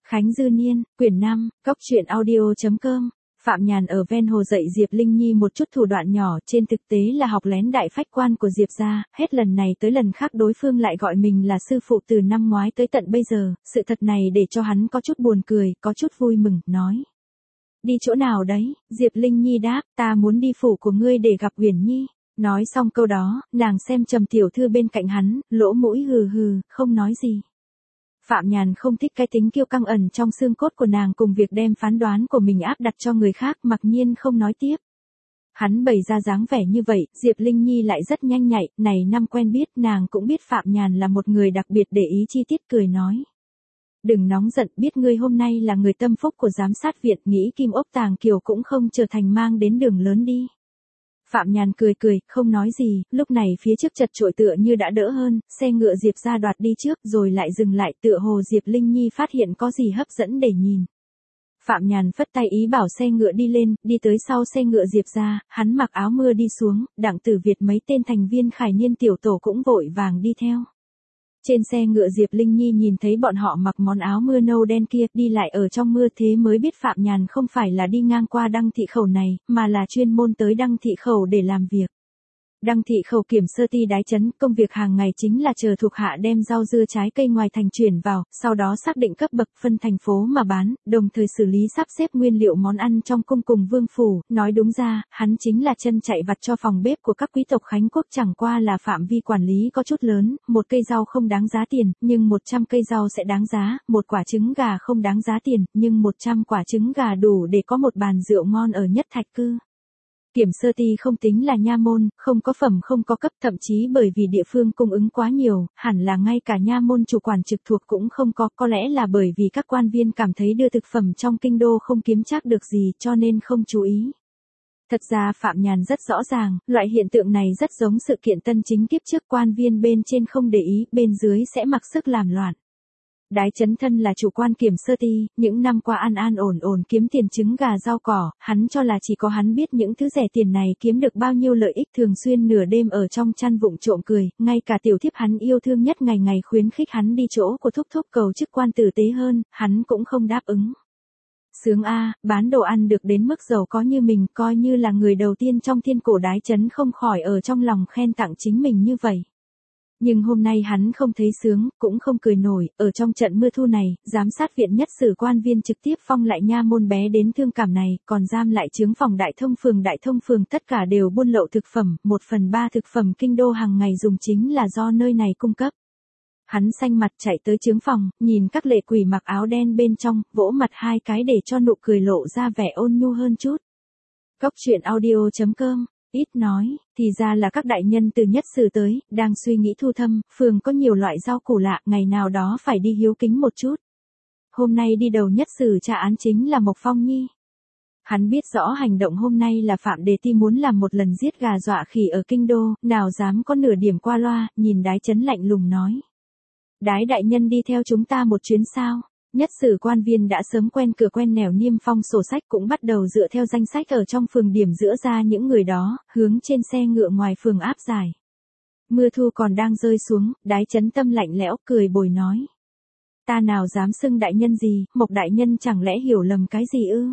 Khánh Dư Niên, quyển 5, Cóc truyện audio.com. Phạm Nhàn ở ven hồ dạy Diệp Linh Nhi một chút thủ đoạn nhỏ, trên thực tế là học lén đại phách quan của Diệp gia, hết lần này tới lần khác đối phương lại gọi mình là sư phụ từ năm ngoái tới tận bây giờ, sự thật này để cho hắn có chút buồn cười, có chút vui mừng, nói. Đi chỗ nào đấy? Diệp Linh Nhi đáp, ta muốn đi phủ của ngươi để gặp Uyển Nhi. Nói xong câu đó, nàng xem Trầm tiểu thư bên cạnh hắn, lỗ mũi hừ hừ, không nói gì. Phạm Nhàn không thích cái tính kiêu căng ẩn trong xương cốt của nàng cùng việc đem phán đoán của mình áp đặt cho người khác, mặc nhiên không nói tiếp. Hắn bày ra dáng vẻ như vậy, Diệp Linh Nhi lại rất nhanh nhạy, này năm quen biết, nàng cũng biết Phạm Nhàn là một người đặc biệt để ý chi tiết, cười nói. Đừng nóng giận, biết ngươi hôm nay là người tâm phúc của giám sát viện, nghĩ Kim Ốc Tàng Kiều cũng không trở thành mang đến đường lớn đi. Phạm Nhàn cười cười, không nói gì, lúc này phía trước chật chội tựa như đã đỡ hơn, xe ngựa Diệp gia đoạt đi trước rồi lại dừng lại, tựa hồ Diệp Linh Nhi phát hiện có gì hấp dẫn để nhìn. Phạm Nhàn phất tay ý bảo xe ngựa đi lên, đi tới sau xe ngựa Diệp gia, hắn mặc áo mưa đi xuống, Đặng Tử Việt mấy tên thành viên Khải Niên tiểu tổ cũng vội vàng đi theo. Trên xe ngựa Diệp Linh Nhi nhìn thấy bọn họ mặc món áo mưa nâu đen kia, đi lại ở trong mưa, thế mới biết Phạm Nhàn không phải là đi ngang qua Đăng Thị Khẩu này, mà là chuyên môn tới Đăng Thị Khẩu để làm việc. Đăng Thị Khẩu kiểm sơ ty đái trấn, công việc hàng ngày chính là chờ thuộc hạ đem rau dưa trái cây ngoài thành chuyển vào, sau đó xác định cấp bậc phân thành phố mà bán, đồng thời xử lý sắp xếp nguyên liệu món ăn trong cung cùng vương phủ, nói đúng ra, hắn chính là chân chạy vặt cho phòng bếp của các quý tộc Khánh Quốc, chẳng qua là phạm vi quản lý có chút lớn, một cây rau không đáng giá tiền, nhưng 100 cây rau sẽ đáng giá, một quả trứng gà không đáng giá tiền, nhưng 100 quả trứng gà đủ để có một bàn rượu ngon ở Nhất Thạch Cư. Kiểm sơ ty không tính là nha môn, không có phẩm không có cấp, thậm chí bởi vì địa phương cung ứng quá nhiều, hẳn là ngay cả nha môn chủ quản trực thuộc cũng không có lẽ là bởi vì các quan viên cảm thấy đưa thực phẩm trong kinh đô không kiếm trác được gì cho nên không chú ý. Thật ra Phạm Nhàn rất rõ ràng, loại hiện tượng này rất giống sự kiện Tân Chính kiếp trước, quan viên bên trên không để ý, bên dưới sẽ mặc sức làm loạn. Đái Chấn thân là chủ quan kiểm sơ ty, những năm qua an ổn kiếm tiền trứng gà rau cỏ, hắn cho là chỉ có hắn biết những thứ rẻ tiền này kiếm được bao nhiêu lợi ích, thường xuyên nửa đêm ở trong chăn vụng trộm cười, ngay cả tiểu thiếp hắn yêu thương nhất ngày ngày khuyến khích hắn đi chỗ của thúc thúc cầu chức quan tử tế hơn, hắn cũng không đáp ứng. Sướng a, bán đồ ăn được đến mức giàu có như mình, coi như là người đầu tiên trong thiên cổ. Đái Chấn không khỏi ở trong lòng khen tặng chính mình như vậy. Nhưng hôm nay hắn không thấy sướng, cũng không cười nổi, ở trong trận mưa thu này, giám sát viện nhất sử quan viên trực tiếp phong lại nha môn bé đến thương cảm này, còn giam lại chướng phòng đại thông phường tất cả đều buôn lậu thực phẩm, 1/3 thực phẩm kinh đô hàng ngày dùng chính là do nơi này cung cấp. Hắn xanh mặt chạy tới chướng phòng, nhìn các lệ quỷ mặc áo đen bên trong, vỗ mặt hai cái để cho nụ cười lộ ra vẻ ôn nhu hơn chút. Cóc truyện audio.com. Ít nói, thì ra là các đại nhân từ nhất sử tới, đang suy nghĩ thu thâm, phường có nhiều loại rau củ lạ, ngày nào đó phải đi hiếu kính một chút. Hôm nay đi đầu nhất sử tra án chính là Mộc Phong Nhi. Hắn biết rõ hành động hôm nay là Phạm Đề Ti muốn làm một lần giết gà dọa khỉ ở kinh đô, nào dám có nửa điểm qua loa, nhìn Đái Chấn lạnh lùng nói. Đái đại nhân đi theo chúng ta một chuyến sao? Nhất sử quan viên đã sớm quen cửa quen nẻo, niêm phong sổ sách cũng bắt đầu dựa theo danh sách ở trong phường điểm giữa ra những người đó, hướng trên xe ngựa ngoài phường áp giải. Mưa thu còn đang rơi xuống, Đái Chấn tâm lạnh lẽo, cười bồi nói. Ta nào dám xưng đại nhân gì, Mộc đại nhân chẳng lẽ hiểu lầm cái gì ư?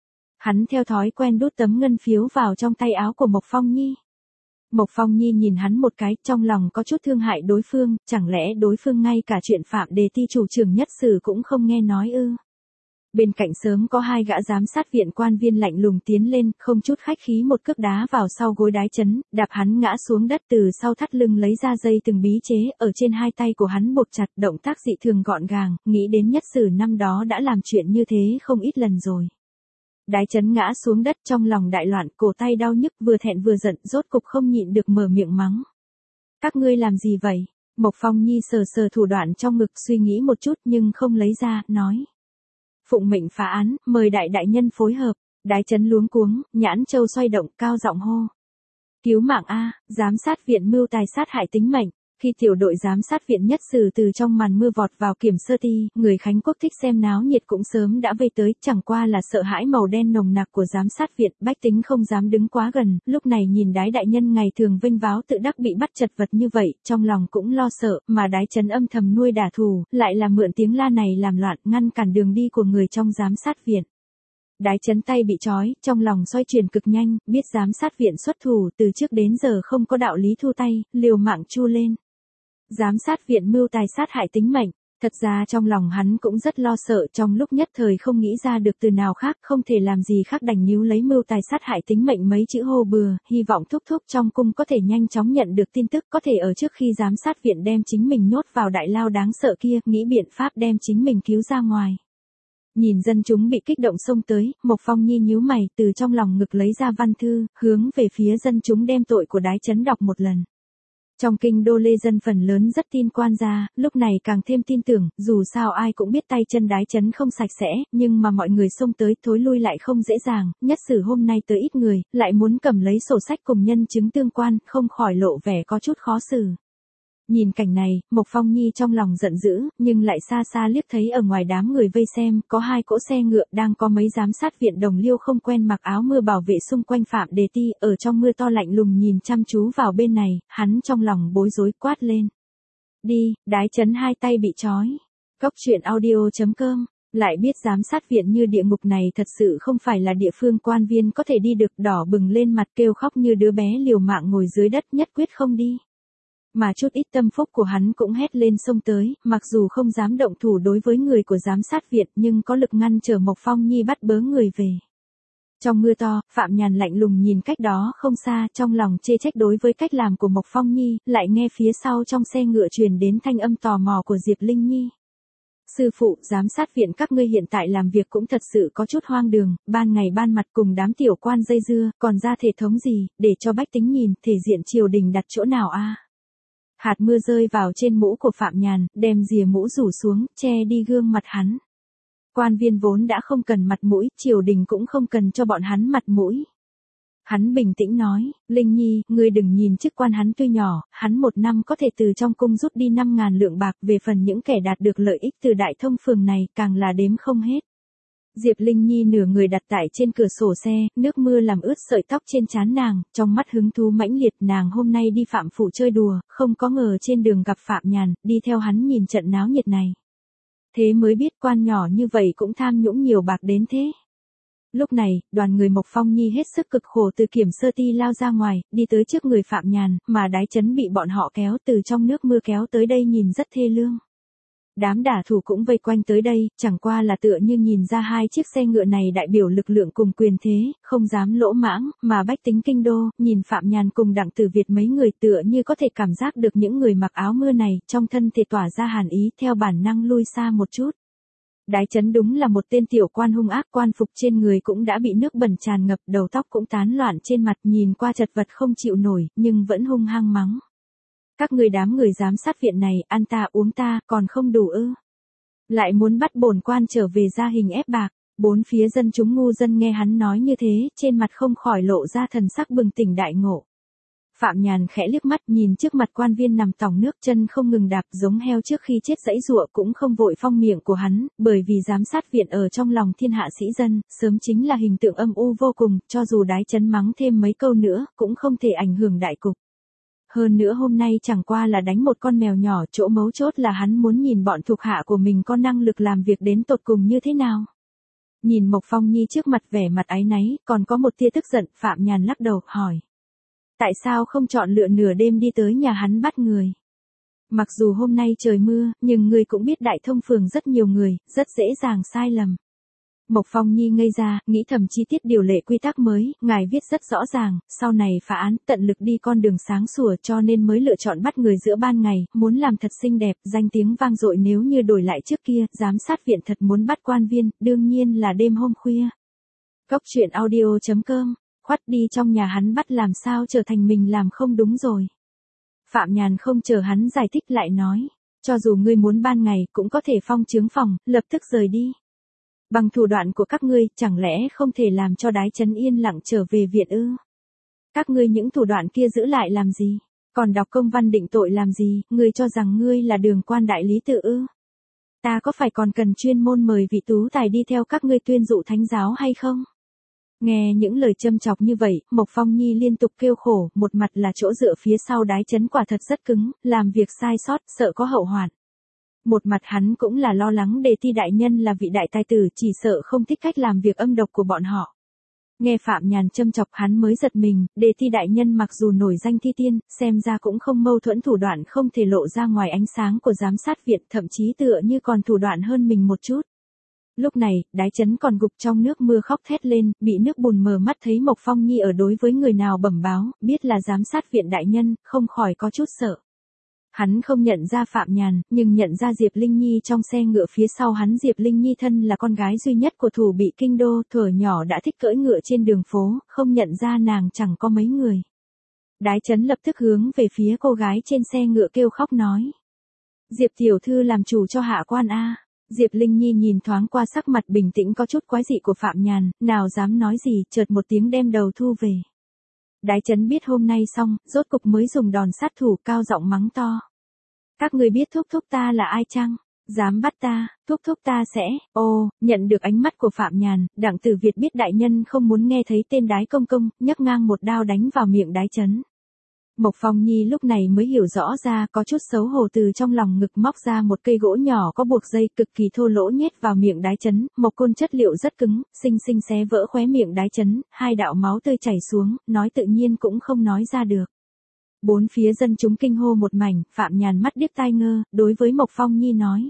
Hắn theo thói quen đút tấm ngân phiếu vào trong tay áo của Mộc Phong Nhi. Mộc Phong Nhi nhìn hắn một cái, trong lòng có chút thương hại đối phương, chẳng lẽ đối phương ngay cả chuyện Phạm Đề Ti chủ trưởng nhất sử cũng không nghe nói ư? Bên cạnh sớm có hai gã giám sát viện quan viên lạnh lùng tiến lên, không chút khách khí một cước đá vào sau gối Đái Chấn, đạp hắn ngã xuống đất, từ sau thắt lưng lấy ra dây từng bí chế, ở trên hai tay của hắn buộc chặt, động tác dị thường gọn gàng, nghĩ đến nhất sử năm đó đã làm chuyện như thế không ít lần rồi. Đái Chấn ngã xuống đất trong lòng đại loạn, cổ tay đau nhức, vừa thẹn vừa giận, rốt cục không nhịn được mở miệng mắng. Các ngươi làm gì vậy? Mộc Phong Nhi sờ thủ đoạn trong ngực, suy nghĩ một chút nhưng không lấy ra, nói. Phụng mệnh phá án, mời đại nhân phối hợp. Đái Chấn luống cuống, nhãn châu xoay động, cao giọng hô. Cứu mạng a, giám sát viện mưu tài sát hại tính mệnh. Khi tiểu đội giám sát viện nhất sử từ trong màn mưa vọt vào kiểm sơ ti, người Khánh Quốc thích xem náo nhiệt cũng sớm đã vây tới, chẳng qua là sợ hãi màu đen nồng nặc của giám sát viện, bách tính không dám đứng quá gần, lúc này nhìn Đái đại nhân ngày thường vênh váo tự đắc bị bắt chật vật như vậy, trong lòng cũng lo sợ, mà Đái Chấn âm thầm nuôi đả thù, lại là mượn tiếng la này làm loạn, ngăn cản đường đi của người trong giám sát viện. Đái Chấn tay bị trói, trong lòng xoay chuyển cực nhanh, biết giám sát viện xuất thủ, từ trước đến giờ không có đạo lý thu tay, liều mạng chu lên. Giám sát viện mưu tài sát hại tính mệnh, thật ra trong lòng hắn cũng rất lo sợ, trong lúc nhất thời không nghĩ ra được từ nào khác, không thể làm gì khác đành níu lấy mưu tài sát hại tính mệnh mấy chữ hô bừa, hy vọng thúc thúc trong cung có thể nhanh chóng nhận được tin tức, có thể ở trước khi giám sát viện đem chính mình nhốt vào đại lao đáng sợ kia, nghĩ biện pháp đem chính mình cứu ra ngoài. Nhìn dân chúng bị kích động xông tới, Mộc Phong Nhi nhíu mày, từ trong lòng ngực lấy ra văn thư, hướng về phía dân chúng đem tội của Đái Chấn đọc một lần. Trong kinh đô lê dân phần lớn rất tin quan gia, lúc này càng thêm tin tưởng, dù sao ai cũng biết tay chân Đái Chấn không sạch sẽ, nhưng mà mọi người xông tới thối lui lại không dễ dàng, nhất sử hôm nay tới ít người, lại muốn cầm lấy sổ sách cùng nhân chứng tương quan, không khỏi lộ vẻ có chút khó xử. Nhìn cảnh này, Mộc Phong Nhi trong lòng giận dữ, nhưng lại xa xa liếc thấy ở ngoài đám người vây xem, có hai cỗ xe ngựa đang có mấy giám sát viện đồng liêu không quen mặc áo mưa bảo vệ xung quanh Phạm Đề Ti, ở trong mưa to lạnh lùng nhìn chăm chú vào bên này, hắn trong lòng bối rối quát lên. Đi, Đái Chấn hai tay bị trói. Cốc truyện audio.com. Lại biết giám sát viện như địa ngục này thật sự không phải là địa phương quan viên có thể đi được, đỏ bừng lên mặt kêu khóc như đứa bé liều mạng ngồi dưới đất nhất quyết không đi. Mà chút ít tâm phúc của hắn cũng hét lên xông tới, mặc dù không dám động thủ đối với người của giám sát viện nhưng có lực ngăn trở Mộc Phong Nhi bắt bớ người về. Trong mưa to, Phạm Nhàn lạnh lùng nhìn cách đó không xa, trong lòng chê trách đối với cách làm của Mộc Phong Nhi, lại nghe phía sau trong xe ngựa truyền đến thanh âm tò mò của Diệp Linh Nhi. Sư phụ, giám sát viện các ngươi hiện tại làm việc cũng thật sự có chút hoang đường, ban ngày ban mặt cùng đám tiểu quan dây dưa, còn ra thể thống gì, để cho bách tính nhìn, thể diện triều đình đặt chỗ nào a? Hạt mưa rơi vào trên mũ của Phạm Nhàn, đem rìa mũ rủ xuống, che đi gương mặt hắn. Quan viên vốn đã không cần mặt mũi, triều đình cũng không cần cho bọn hắn mặt mũi. Hắn bình tĩnh nói, Linh Nhi, ngươi đừng nhìn chức quan hắn tuy nhỏ, hắn một năm có thể từ trong cung rút đi 5.000 lượng bạc, về phần những kẻ đạt được lợi ích từ đại thông phường này, càng là đếm không hết. Diệp Linh Nhi nửa người đặt tại trên cửa sổ xe, nước mưa làm ướt sợi tóc trên trán nàng, trong mắt hứng thú mãnh liệt, nàng hôm nay đi Phạm phủ chơi đùa, không có ngờ trên đường gặp Phạm Nhàn, đi theo hắn nhìn trận náo nhiệt này. Thế mới biết quan nhỏ như vậy cũng tham nhũng nhiều bạc đến thế. Lúc này, đoàn người Mộc Phong Nhi hết sức cực khổ từ kiểm sơ ti lao ra ngoài, đi tới trước người Phạm Nhàn, mà Đái Chấn bị bọn họ kéo từ trong nước mưa kéo tới đây nhìn rất thê lương. Đám đả thủ cũng vây quanh tới đây, chẳng qua là tựa như nhìn ra hai chiếc xe ngựa này đại biểu lực lượng cùng quyền thế, không dám lỗ mãng, mà bách tính kinh đô, nhìn Phạm Nhàn cùng Đặng Tử Việt mấy người tựa như có thể cảm giác được những người mặc áo mưa này, trong thân thể tỏa ra hàn ý, theo bản năng lui xa một chút. Đái Chấn đúng là một tên tiểu quan hung ác, quan phục trên người cũng đã bị nước bẩn tràn ngập, đầu tóc cũng tán loạn trên mặt, nhìn qua chật vật không chịu nổi, nhưng vẫn hung hăng mắng. Các người đám người giám sát viện này, ăn ta uống ta, còn không đủ ư? Lại muốn bắt bổn quan trở về ra hình ép bạc. Bốn phía dân chúng ngu dân nghe hắn nói như thế, trên mặt không khỏi lộ ra thần sắc bừng tỉnh đại ngộ. Phạm Nhàn khẽ liếc mắt nhìn trước mặt quan viên nằm tòng nước, chân không ngừng đạp giống heo trước khi chết giãy giụa, cũng không vội phong miệng của hắn, bởi vì giám sát viện ở trong lòng thiên hạ sĩ dân, sớm chính là hình tượng âm u vô cùng, cho dù Đái Chấn mắng thêm mấy câu nữa, cũng không thể ảnh hưởng đại cục. Hơn nữa hôm nay chẳng qua là đánh một con mèo nhỏ, chỗ mấu chốt là hắn muốn nhìn bọn thuộc hạ của mình có năng lực làm việc đến tột cùng như thế nào. Nhìn Mộc Phong Nhi trước mặt vẻ mặt áy náy, còn có một tia tức giận, Phạm Nhàn lắc đầu, hỏi. Tại sao không chọn lựa nửa đêm đi tới nhà hắn bắt người? Mặc dù hôm nay trời mưa, nhưng người cũng biết đại thông phường rất nhiều người, rất dễ dàng sai lầm. Mộc Phong Nhi ngây ra, nghĩ thầm chi tiết điều lệ quy tắc mới, ngài viết rất rõ ràng, sau này phá án, tận lực đi con đường sáng sủa, cho nên mới lựa chọn bắt người giữa ban ngày, muốn làm thật xinh đẹp, danh tiếng vang dội. Nếu như đổi lại trước kia, giám sát viện thật muốn bắt quan viên, đương nhiên là đêm hôm khuya. Cốc truyện audio.com, khoắt đi trong nhà hắn bắt làm sao trở thành mình làm không đúng rồi. Phạm Nhàn không chờ hắn giải thích lại nói, cho dù ngươi muốn ban ngày, cũng có thể phong chướng phòng, lập tức rời đi. Bằng thủ đoạn của các ngươi, chẳng lẽ không thể làm cho Đái Chấn yên lặng trở về viện ư? Các ngươi những thủ đoạn kia giữ lại làm gì? Còn đọc công văn định tội làm gì, ngươi cho rằng ngươi là Đường quan đại lý tự ư? Ta có phải còn cần chuyên môn mời vị tú tài đi theo các ngươi tuyên dụ thánh giáo hay không? Nghe những lời châm chọc như vậy, Mộc Phong Nhi liên tục kêu khổ, một mặt là chỗ dựa phía sau đái chấn quả thật rất cứng, làm việc sai sót, sợ có hậu hoạn. Một mặt hắn cũng là lo lắng Đề Thi đại nhân là vị đại tài tử, chỉ sợ không thích cách làm việc âm độc của bọn họ. Nghe Phạm Nhàn châm chọc hắn mới giật mình, Đề Thi đại nhân mặc dù nổi danh thi tiên, xem ra cũng không mâu thuẫn thủ đoạn không thể lộ ra ngoài ánh sáng của giám sát viện, thậm chí tựa như còn thủ đoạn hơn mình một chút. Lúc này, đái chấn còn gục trong nước mưa khóc thét lên, bị nước bùn mờ mắt thấy Mộc Phong Nhi ở đối với người nào bẩm báo, biết là giám sát viện đại nhân, không khỏi có chút sợ. Hắn không nhận ra Phạm Nhàn, nhưng nhận ra Diệp Linh Nhi trong xe ngựa phía sau hắn. Diệp Linh Nhi thân là con gái duy nhất của thủ bị kinh đô, thuở nhỏ đã thích cưỡi ngựa trên đường phố, không nhận ra nàng chẳng có mấy người. Đái chấn lập tức hướng về phía cô gái trên xe ngựa kêu khóc nói. Diệp tiểu thư làm chủ cho hạ quan a. Diệp Linh Nhi nhìn thoáng qua sắc mặt bình tĩnh có chút quái dị của Phạm Nhàn, nào dám nói gì, chợt một tiếng đem đầu thu về. Đái chấn biết hôm nay xong, rốt cục mới dùng đòn sát thủ, cao giọng mắng to. Các người biết thúc thúc ta là ai chăng? Dám bắt ta, thúc thúc ta sẽ, nhận được ánh mắt của Phạm Nhàn, Đặng Tử Việt biết đại nhân không muốn nghe thấy tên đái công công, nhấc ngang một đao đánh vào miệng đái chấn. Mộc Phong Nhi lúc này mới hiểu rõ ra, có chút xấu hổ từ trong lòng ngực móc ra một cây gỗ nhỏ có buộc dây cực kỳ thô lỗ nhét vào miệng đái chấn, một côn chất liệu rất cứng, xinh xinh xé vỡ khóe miệng đái chấn, hai đạo máu tươi chảy xuống, nói tự nhiên cũng không nói ra được. Bốn phía dân chúng kinh hô một mảnh, Phạm Nhàn mắt điếc tai ngơ, đối với Mộc Phong Nhi nói.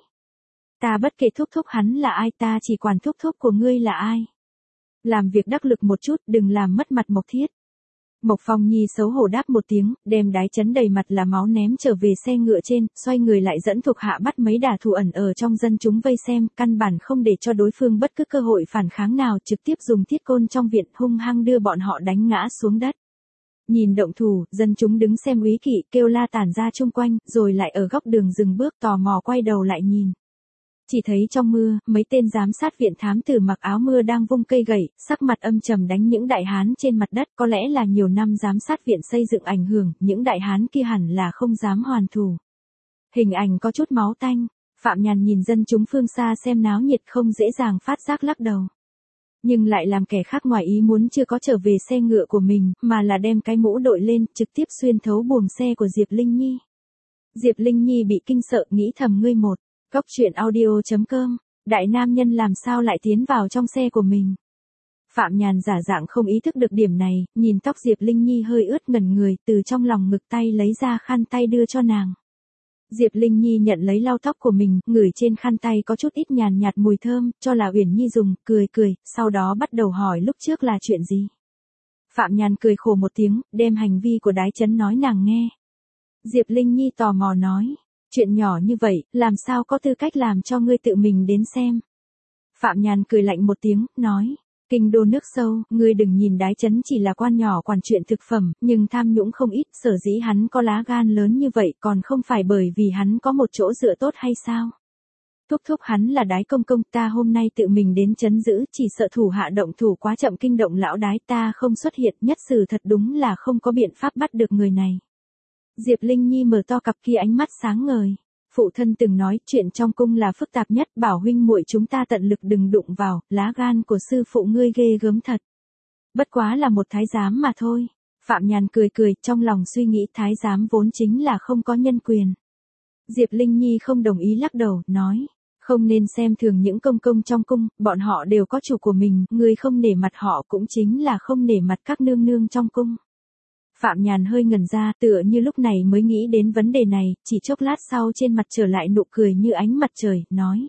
Ta bất kể thúc thúc hắn là ai, ta chỉ quản thúc thúc của ngươi là ai. Làm việc đắc lực một chút, đừng làm mất mặt Mộc Thiết. Mộc Phong Nhi xấu hổ đáp một tiếng, đem đái chấn đầy mặt là máu ném trở về xe ngựa trên, xoay người lại dẫn thuộc hạ bắt mấy đả thủ ẩn ở trong dân chúng vây xem, căn bản không để cho đối phương bất cứ cơ hội phản kháng nào, trực tiếp dùng thiết côn trong viện hung hăng đưa bọn họ đánh ngã xuống đất. Nhìn động thủ, dân chúng đứng xem úy kỵ kêu la tản ra chung quanh, rồi lại ở góc đường dừng bước tò mò quay đầu lại nhìn. Chỉ thấy trong mưa, mấy tên giám sát viện thám tử mặc áo mưa đang vung cây gậy, sắc mặt âm trầm đánh những đại hán trên mặt đất, có lẽ là nhiều năm giám sát viện xây dựng ảnh hưởng, những đại hán kia hẳn là không dám hoàn thủ. Hình ảnh có chút máu tanh, Phạm Nhàn nhìn dân chúng phương xa xem náo nhiệt không dễ dàng phát giác lắc đầu. Nhưng lại làm kẻ khác ngoài ý muốn chưa có trở về xe ngựa của mình, mà là đem cái mũ đội lên, trực tiếp xuyên thấu buồng xe của Diệp Linh Nhi. Diệp Linh Nhi bị kinh sợ nghĩ thầm ngươi một. Góc truyện audio.com, đại nam nhân làm sao lại tiến vào trong xe của mình. Phạm Nhàn giả dạng không ý thức được điểm này, nhìn tóc Diệp Linh Nhi hơi ướt ngẩn người, từ trong lòng ngực tay lấy ra khăn tay đưa cho nàng. Diệp Linh Nhi nhận lấy lau tóc của mình, ngửi trên khăn tay có chút ít nhàn nhạt mùi thơm, cho là Uyển Nhi dùng, cười cười, sau đó bắt đầu hỏi lúc trước là chuyện gì. Phạm Nhàn cười khổ một tiếng, đem hành vi của đái chấn nói nàng nghe. Diệp Linh Nhi tò mò nói. Chuyện nhỏ như vậy, làm sao có tư cách làm cho ngươi tự mình đến xem. Phạm Nhàn cười lạnh một tiếng, nói. Kinh đô nước sâu, ngươi đừng nhìn đái chấn chỉ là quan nhỏ quản chuyện thực phẩm, nhưng tham nhũng không ít, sở dĩ hắn có lá gan lớn như vậy còn không phải bởi vì hắn có một chỗ dựa tốt hay sao. Thúc thúc hắn là đái công công, ta hôm nay tự mình đến trấn giữ, chỉ sợ thủ hạ động thủ quá chậm kinh động lão đái, ta không xuất hiện, nhất時thật đúng là không có biện pháp bắt được người này. Diệp Linh Nhi mở to cặp kia ánh mắt sáng ngời. Phụ thân từng nói chuyện trong cung là phức tạp nhất, bảo huynh muội chúng ta tận lực đừng đụng vào, lá gan của sư phụ ngươi ghê gớm thật. Bất quá là một thái giám mà thôi. Phạm Nhàn cười cười, trong lòng suy nghĩ thái giám vốn chính là không có nhân quyền. Diệp Linh Nhi không đồng ý lắc đầu, nói. Không nên xem thường những công công trong cung, bọn họ đều có chủ của mình, người không nể mặt họ cũng chính là không nể mặt các nương nương trong cung. Phạm Nhàn hơi ngẩn ra, tựa như lúc này mới nghĩ đến vấn đề này, chỉ chốc lát sau trên mặt trở lại nụ cười như ánh mặt trời, nói.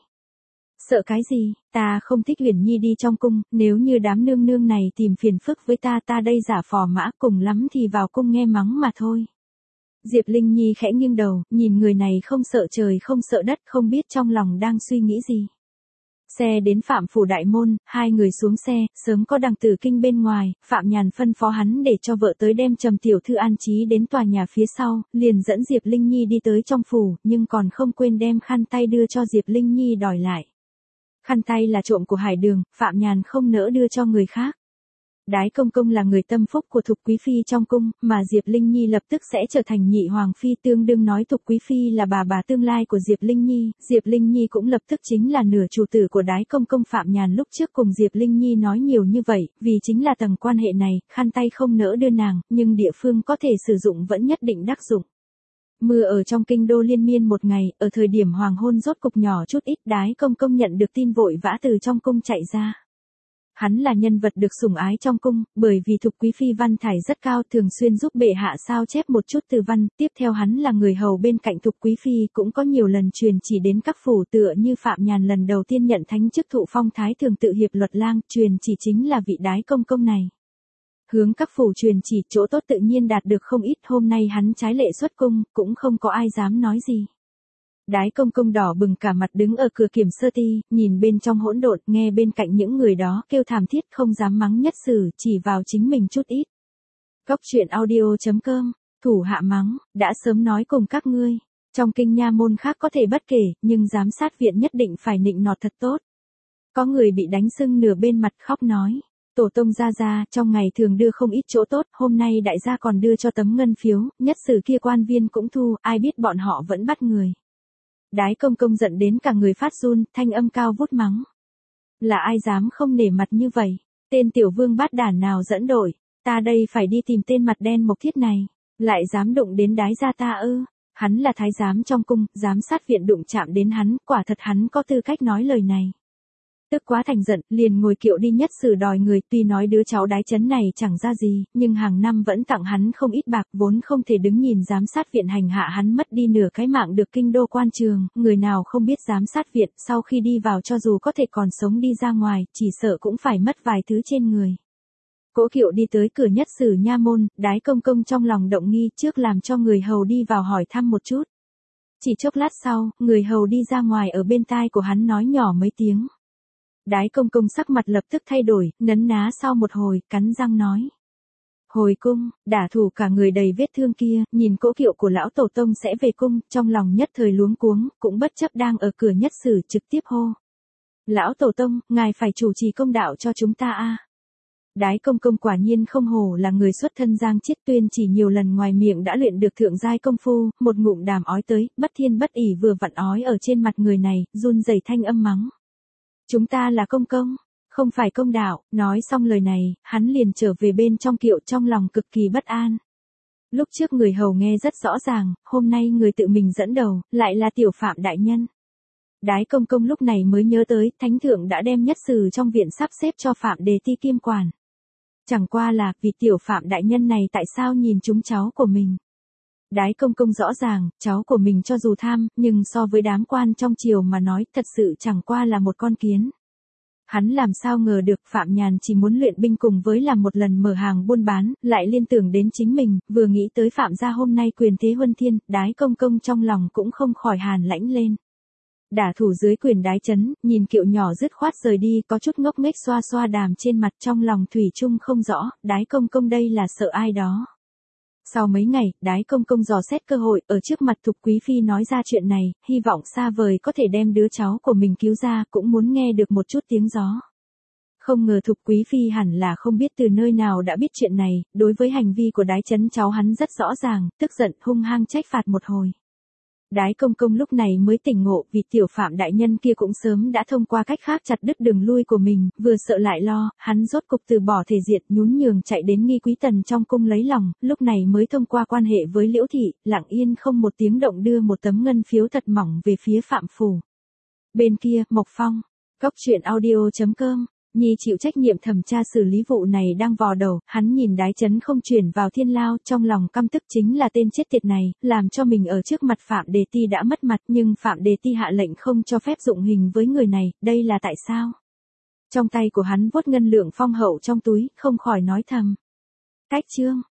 Sợ cái gì, ta không thích Uyển Nhi đi trong cung, nếu như đám nương nương này tìm phiền phức với ta đây giả phò mã, cùng lắm thì vào cung nghe mắng mà thôi. Diệp Linh Nhi khẽ nghiêng đầu, nhìn người này không sợ trời không sợ đất, không biết trong lòng đang suy nghĩ gì. Xe đến Phạm phủ đại môn, hai người xuống xe, sớm có Đặng Tử Kinh bên ngoài, Phạm Nhàn phân phó hắn để cho vợ tới đem Trầm tiểu thư an trí đến tòa nhà phía sau, liền dẫn Diệp Linh Nhi đi tới trong phủ, nhưng còn không quên đem khăn tay đưa cho Diệp Linh Nhi đòi lại. Khăn tay là trộm của Hải Đường, Phạm Nhàn không nỡ đưa cho người khác. Đái công công là người tâm phúc của Thục Quý Phi trong cung, mà Diệp Linh Nhi lập tức sẽ trở thành nhị hoàng phi, tương đương nói Thục Quý Phi là bà tương lai của Diệp Linh Nhi. Diệp Linh Nhi cũng lập tức chính là nửa chủ tử của Đái công công. Phạm Nhàn lúc trước cùng Diệp Linh Nhi nói nhiều như vậy, vì chính là tầng quan hệ này, khăn tay không nỡ đưa nàng, nhưng địa phương có thể sử dụng vẫn nhất định đắc dụng. Mưa ở trong kinh đô liên miên một ngày, ở thời điểm hoàng hôn rốt cục nhỏ chút ít, Đái công công nhận được tin vội vã từ trong cung chạy ra. Hắn là nhân vật được sủng ái trong cung, bởi vì Thục Quý Phi văn thải rất cao, thường xuyên giúp bệ hạ sao chép một chút từ văn. Tiếp theo hắn là người hầu bên cạnh Thục Quý Phi, cũng có nhiều lần truyền chỉ đến các phủ, tựa như Phạm Nhàn lần đầu tiên nhận thánh chức thụ phong thái thường tự hiệp luật lang, truyền chỉ chính là vị Đái công công này. Hướng các phủ truyền chỉ, chỗ tốt tự nhiên đạt được không ít. Hôm nay hắn trái lệ xuất cung, cũng không có ai dám nói gì. Đái công công đỏ bừng cả mặt đứng ở cửa Kiểm Sơ Ti, nhìn bên trong hỗn độn, nghe bên cạnh những người đó kêu thảm thiết, không dám mắng Nhất Sử, chỉ vào chính mình chút ít. Cóc truyện audio.com, thủ hạ mắng, đã sớm nói cùng các ngươi, trong kinh nha môn khác có thể bất kể, nhưng giám sát viện nhất định phải nịnh nọt thật tốt. Có người bị đánh sưng nửa bên mặt khóc nói, tổ tông gia trong ngày thường đưa không ít chỗ tốt, hôm nay đại gia còn đưa cho tấm ngân phiếu, Nhất Sử kia quan viên cũng thu, ai biết bọn họ vẫn bắt người. Đái công công giận đến cả người phát run, thanh âm cao vút mắng. Là ai dám không nể mặt như vậy? Tên tiểu vương bát đản nào dẫn đội? Ta đây phải đi tìm tên mặt đen mộc thiết này. Lại dám đụng đến Đái gia ta ư? Hắn là thái giám trong cung, giám sát viện đụng chạm đến hắn, quả thật hắn có tư cách nói lời này. Tức quá thành giận, liền ngồi kiệu đi Nhất Sử đòi người, tuy nói đứa cháu Đái Chấn này chẳng ra gì, nhưng hàng năm vẫn tặng hắn không ít bạc, vốn không thể đứng nhìn giám sát viện hành hạ hắn mất đi nửa cái mạng được kinh đô quan trường, người nào không biết giám sát viện, sau khi đi vào cho dù có thể còn sống đi ra ngoài, chỉ sợ cũng phải mất vài thứ trên người. Cỗ kiệu đi tới cửa Nhất Sử nha môn, Đái công công trong lòng động nghi, trước làm cho người hầu đi vào hỏi thăm một chút. Chỉ chốc lát sau, người hầu đi ra ngoài, ở bên tai của hắn nói nhỏ mấy tiếng. Đái công công sắc mặt lập tức thay đổi, nấn ná sau một hồi, cắn răng nói. Hồi cung, đả thủ cả người đầy vết thương kia, nhìn cỗ kiệu của lão tổ tông sẽ về cung, trong lòng nhất thời luống cuống, cũng bất chấp đang ở cửa Nhất Sử trực tiếp hô. Lão tổ tông, ngài phải chủ trì công đạo cho chúng ta a. Đái công công quả nhiên không hổ là người xuất thân Giang Chiết, Tuyên chỉ nhiều lần ngoài miệng đã luyện được thượng giai công phu, một ngụm đàm ói tới, bất thiên bất ỷ vừa vặn ói ở trên mặt người này, run rẩy thanh âm mắng. Chúng ta là công công, không phải công đạo. Nói xong lời này, hắn liền trở về bên trong kiệu, trong lòng cực kỳ bất an. Lúc trước người hầu nghe rất rõ ràng, hôm nay người tự mình dẫn đầu, lại là tiểu Phạm đại nhân. Đái công công lúc này mới nhớ tới, thánh thượng đã đem Nhất Sử trong viện sắp xếp cho Phạm Đề Ti kiêm quản. Chẳng qua là, vì tiểu Phạm đại nhân này tại sao nhìn chúng cháu của mình. Đái công công rõ ràng, cháu của mình cho dù tham, nhưng so với đám quan trong triều mà nói, thật sự chẳng qua là một con kiến. Hắn làm sao ngờ được Phạm Nhàn chỉ muốn luyện binh cùng với làm một lần mở hàng buôn bán, lại liên tưởng đến chính mình, vừa nghĩ tới Phạm gia hôm nay quyền thế huân thiên, Đái công công trong lòng cũng không khỏi hàn lãnh lên. Đả thủ dưới quyền Đái Chấn, nhìn kiệu nhỏ dứt khoát rời đi, có chút ngốc nghếch xoa xoa đàm trên mặt, trong lòng thủy chung không rõ, Đái công công đây là sợ ai đó. Sau mấy ngày, Đái công công dò xét cơ hội, ở trước mặt Thục Quý Phi nói ra chuyện này, hy vọng xa vời có thể đem đứa cháu của mình cứu ra, cũng muốn nghe được một chút tiếng gió. Không ngờ Thục Quý Phi hẳn là không biết từ nơi nào đã biết chuyện này, đối với hành vi của Đái Chấn cháu hắn rất rõ ràng, tức giận hung hăng trách phạt một hồi. Đái công công lúc này mới tỉnh ngộ, vì tiểu Phạm đại nhân kia cũng sớm đã thông qua cách khác chặt đứt đường lui của mình, vừa sợ lại lo, hắn rốt cục từ bỏ thể diện, nhún nhường chạy đến Nghi Quý Tần trong cung lấy lòng, lúc này mới thông qua quan hệ với Liễu thị, lặng yên không một tiếng động đưa một tấm ngân phiếu thật mỏng về phía Phạm phủ. Bên kia, Mộc Phong, Cóc truyện audio.com. Nhi chịu trách nhiệm thẩm tra xử lý vụ này đang vò đầu, hắn nhìn Đái Chấn không chuyển vào thiên lao, trong lòng căm tức chính là tên chết tiệt này, làm cho mình ở trước mặt Phạm Đề Ti đã mất mặt, nhưng Phạm Đề Ti hạ lệnh không cho phép dụng hình với người này, đây là tại sao? Trong tay của hắn vuốt ngân lượng phong hậu trong túi, không khỏi nói thầm. Cách chương.